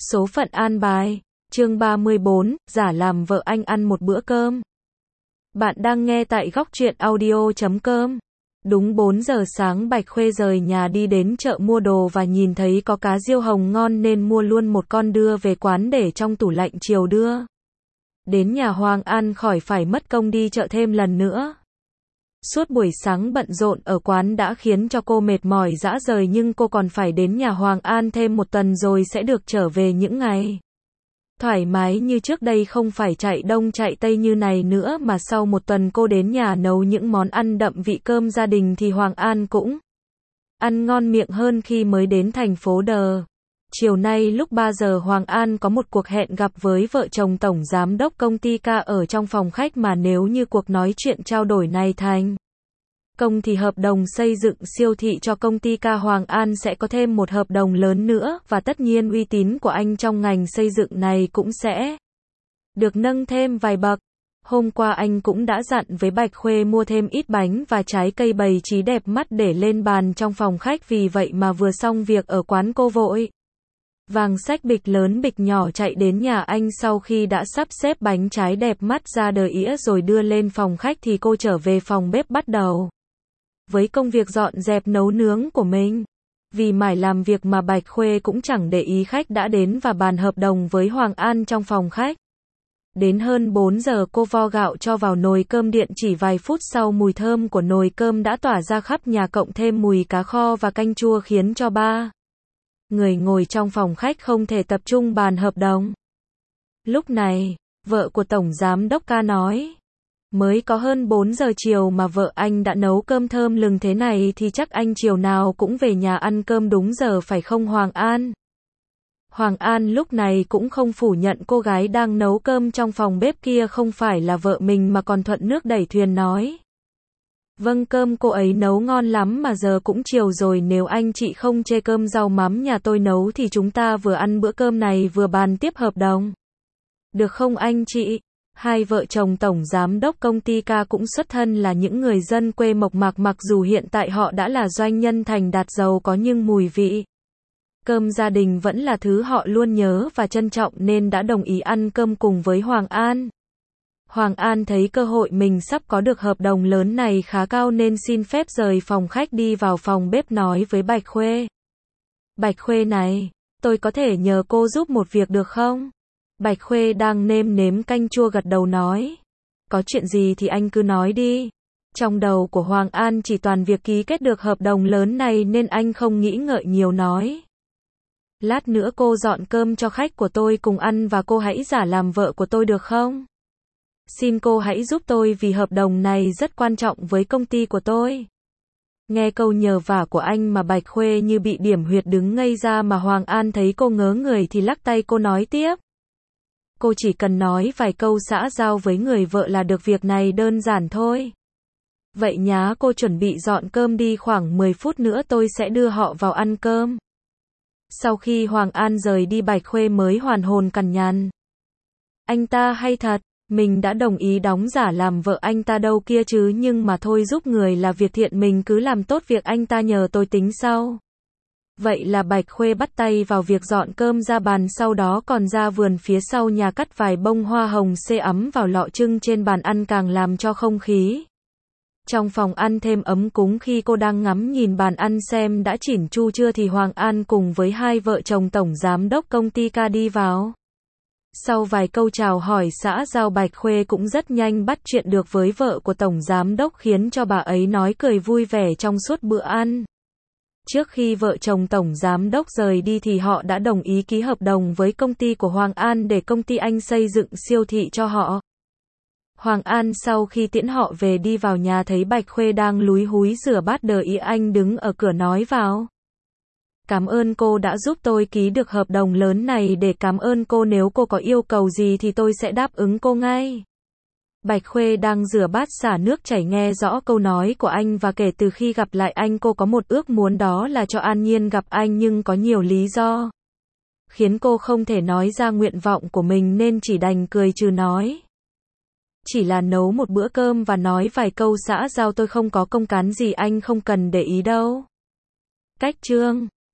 Số phận an bài, chương 34, giả làm vợ anh ăn một bữa cơm. Bạn đang nghe tại góc truyện audio.com. Đúng 4 giờ sáng Bạch Khuê rời nhà đi đến chợ mua đồ và nhìn thấy có cá diêu hồng ngon nên mua luôn một con đưa về quán để trong tủ lạnh chiều đưa. Đến nhà Hoàng An khỏi phải mất công đi chợ thêm lần nữa. Suốt buổi sáng bận rộn ở quán đã khiến cho cô mệt mỏi rã rời, nhưng cô còn phải đến nhà Hoàng An thêm một tuần rồi sẽ được trở về những ngày thoải mái như trước đây, không phải chạy đông chạy tây như này nữa, mà sau một tuần cô đến nhà nấu những món ăn đậm vị cơm gia đình thì Hoàng An cũng ăn ngon miệng hơn khi mới đến thành phố Đờ. Chiều nay lúc 3 giờ Hoàng An có một cuộc hẹn gặp với vợ chồng tổng giám đốc công ty K ở trong phòng khách, mà nếu như cuộc nói chuyện trao đổi này thành công thì hợp đồng xây dựng siêu thị cho công ty K Hoàng An sẽ có thêm một hợp đồng lớn nữa, và tất nhiên uy tín của anh trong ngành xây dựng này cũng sẽ được nâng thêm vài bậc. Hôm qua anh cũng đã dặn với Bạch Khuê mua thêm ít bánh và trái cây bày trí đẹp mắt để lên bàn trong phòng khách, vì vậy mà vừa xong việc ở quán cô vội vàng xách bịch lớn bịch nhỏ chạy đến nhà anh. Sau khi đã sắp xếp bánh trái đẹp mắt ra đờ ĩa rồi đưa lên phòng khách thì cô trở về phòng bếp bắt đầu với công việc dọn dẹp nấu nướng của mình. Vì mải làm việc mà Bạch Khuê cũng chẳng để ý khách đã đến và bàn hợp đồng với Hoàng An trong phòng khách. Đến hơn 4 giờ cô vo gạo cho vào nồi cơm điện, chỉ vài phút sau mùi thơm của nồi cơm đã tỏa ra khắp nhà, cộng thêm mùi cá kho và canh chua khiến cho ba người ngồi trong phòng khách không thể tập trung bàn hợp đồng. Lúc này, vợ của tổng giám đốc K nói: mới có hơn 4 giờ chiều mà vợ anh đã nấu cơm thơm lừng thế này thì chắc anh chiều nào cũng về nhà ăn cơm đúng giờ phải không Hoàng An? Hoàng An lúc này cũng không phủ nhận cô gái đang nấu cơm trong phòng bếp kia không phải là vợ mình, mà còn thuận nước đẩy thuyền nói: vâng, cơm cô ấy nấu ngon lắm, mà giờ cũng chiều rồi, nếu anh chị không chê cơm rau mắm nhà tôi nấu thì chúng ta vừa ăn bữa cơm này vừa bàn tiếp hợp đồng. Được không anh chị? Hai vợ chồng tổng giám đốc công ty K cũng xuất thân là những người dân quê mộc mạc, mặc dù hiện tại họ đã là doanh nhân thành đạt giàu có, nhưng mùi vị cơm gia đình vẫn là thứ họ luôn nhớ và trân trọng, nên đã đồng ý ăn cơm cùng với Hoàng An. Hoàng An thấy cơ hội mình sắp có được hợp đồng lớn này khá cao nên xin phép rời phòng khách đi vào phòng bếp nói với Bạch Khuê: Bạch Khuê này, tôi có thể nhờ cô giúp một việc được không? Bạch Khuê đang nêm nếm canh chua gật đầu nói: có chuyện gì thì anh cứ nói đi. Trong đầu của Hoàng An chỉ toàn việc ký kết được hợp đồng lớn này nên anh không nghĩ ngợi nhiều nói: lát nữa cô dọn cơm cho khách của tôi cùng ăn và cô hãy giả làm vợ của tôi được không? Xin cô hãy giúp tôi vì hợp đồng này rất quan trọng với công ty của tôi. Nghe câu nhờ vả của anh mà Bạch Khuê như bị điểm huyệt đứng ngây ra, mà Hoàng An thấy cô ngớ người thì lắc tay cô nói tiếp: cô chỉ cần nói vài câu xã giao với người vợ là được, việc này đơn giản thôi. Vậy nhá, cô chuẩn bị dọn cơm đi, khoảng 10 phút nữa tôi sẽ đưa họ vào ăn cơm. Sau khi Hoàng An rời đi, Bạch Khuê mới hoàn hồn cằn nhằn: anh ta hay thật, mình đã đồng ý đóng giả làm vợ anh ta đâu kia chứ, nhưng mà thôi, giúp người là việc thiện, mình cứ làm tốt việc anh ta nhờ tôi tính sau. Vậy là Bạch Khuê bắt tay vào việc dọn cơm ra bàn, sau đó còn ra vườn phía sau nhà cắt vài bông hoa hồng xê ấm vào lọ trưng trên bàn ăn, càng làm cho không khí trong phòng ăn thêm ấm cúng. Khi cô đang ngắm nhìn bàn ăn xem đã chỉn chu chưa thì Hoàng An cùng với hai vợ chồng tổng giám đốc công ty K đi vào. Sau vài câu chào hỏi xã giao, Bạch Khuê cũng rất nhanh bắt chuyện được với vợ của tổng giám đốc, khiến cho bà ấy nói cười vui vẻ trong suốt bữa ăn. Trước khi vợ chồng tổng giám đốc rời đi thì họ đã đồng ý ký hợp đồng với công ty của Hoàng An để công ty anh xây dựng siêu thị cho họ. Hoàng An sau khi tiễn họ về đi vào nhà thấy Bạch Khuê đang lúi húi rửa bát đờ ĩ, anh đứng ở cửa nói vào: cảm ơn cô đã giúp tôi ký được hợp đồng lớn này, để cảm ơn cô, nếu cô có yêu cầu gì thì tôi sẽ đáp ứng cô ngay. Bạch Khuê đang rửa bát xả nước chảy nghe rõ câu nói của anh, và kể từ khi gặp lại anh cô có một ước muốn, đó là cho An Nhiên gặp anh, nhưng có nhiều lý do khiến cô không thể nói ra nguyện vọng của mình nên chỉ đành cười trừ nói: chỉ là nấu một bữa cơm và nói vài câu xã giao, tôi không có công cán gì, anh không cần để ý đâu. Cách chương